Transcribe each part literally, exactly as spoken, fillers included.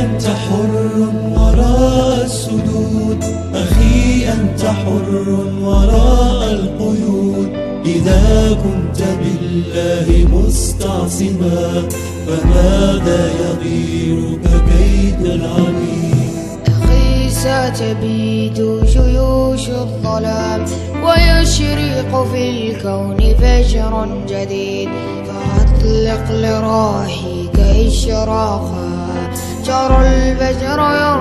أنت حر وراء السدود، أخي أنت حر وراء القيود. إذا كنت بالله مستعصما فماذا يغيرك كيد العبيد؟ أخي ستبيد جيوش الظلام ويشرق في الكون فجر جديد، فأطلق لراحيك إشراقا جرى الفجر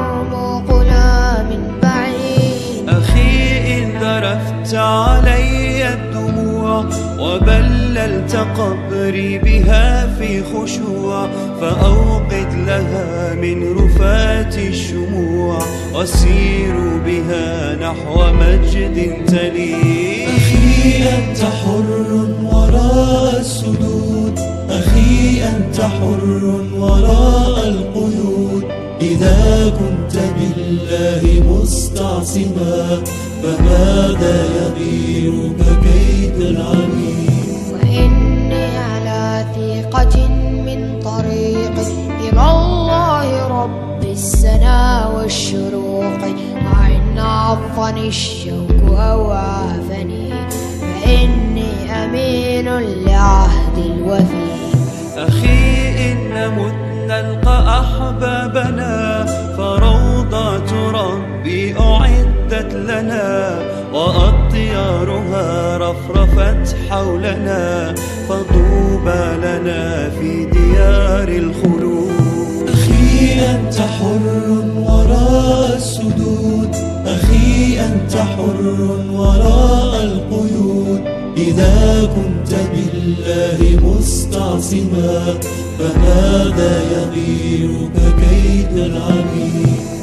يرمقنا من بعيد. أخي إن ذرفت علي الدموع وبللت قبري بها في خشوع، فأوقد لها من رفات الشموع وسيروا بها نحو مجد تليد. أخي أنت حر وراء السدود، أخي أنت حر وراء القيود. إذا كنت بالله مستعصما فماذا يغيرك كيد العبيد؟ وإني على ثقة من طريقي إلى الله رب السنا والشروق، وإن عضني الشوك أو عافني فإني أمين لعهد الوفي. أخي إن مت نلقى أحبابنا فروضات ربي أعدت لنا، وأطيارها رفرفت حولنا فطوبى لنا في ديار الخلود. أخي أنت حر وراء السدود، أخي أنت حر وراء القيود. إذا كنت بالله مستعصما فماذا يغيرك كيد العبيد؟